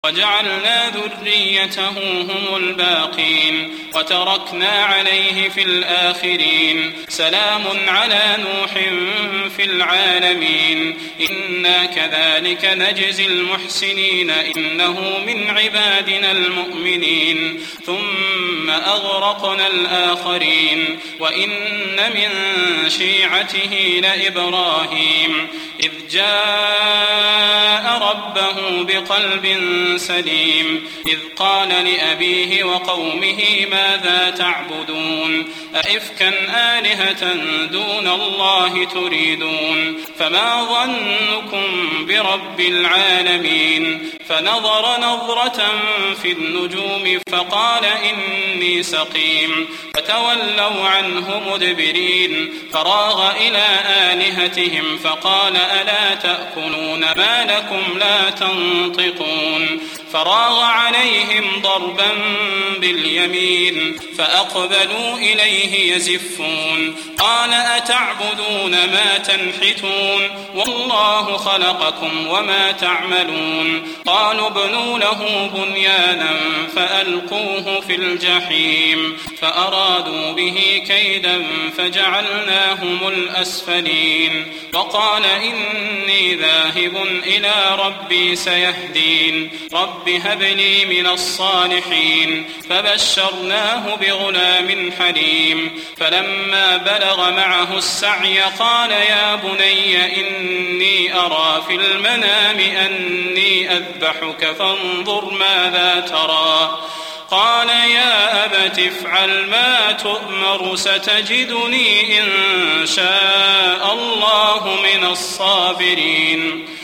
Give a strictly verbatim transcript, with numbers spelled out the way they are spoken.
وجعلنا ذريته هم الباقين وتركنا عليه في الآخرين سلام على نوح في العالمين إنا كذلك نجزي المحسنين إنه من عبادنا المؤمنين ثم أغرقنا الآخرين وإن من شيعته لإبراهيم إذ جاء ربه بقلب سليم إذ قال لأبيه وقومه ماذا تعبدون أئفكا آلهة دون الله تريدون فما ظنكم برب العالمين فنظر نظرة في النجوم فقال إني سقيم فتولوا عنه مدبرين فراغ إلى آلهتهم فقال ألا تأكلون ما لكم لا تنطقون فراغ عليهم ضربا باليمين فأقبلوا إليه يزفون قال أتعبدون ما تنحتون والله خلقكم وما تعملون قالوا ابنوا له بنيانا فألقوه في الجحيم فأرادوا به كيدا فجعلناهم الأسفلين وقال إني ذاهب إلى ربي سيهدين رب هب لي من الصالحين فبشرناه بغلام حليم فلما بلغ معه السعي قال يا بني إني أرى في المنام أني أذبحك فانظر ماذا ترى قال يا أبت افعل ما تؤمر ستجدني إن شاء الله من الصابرين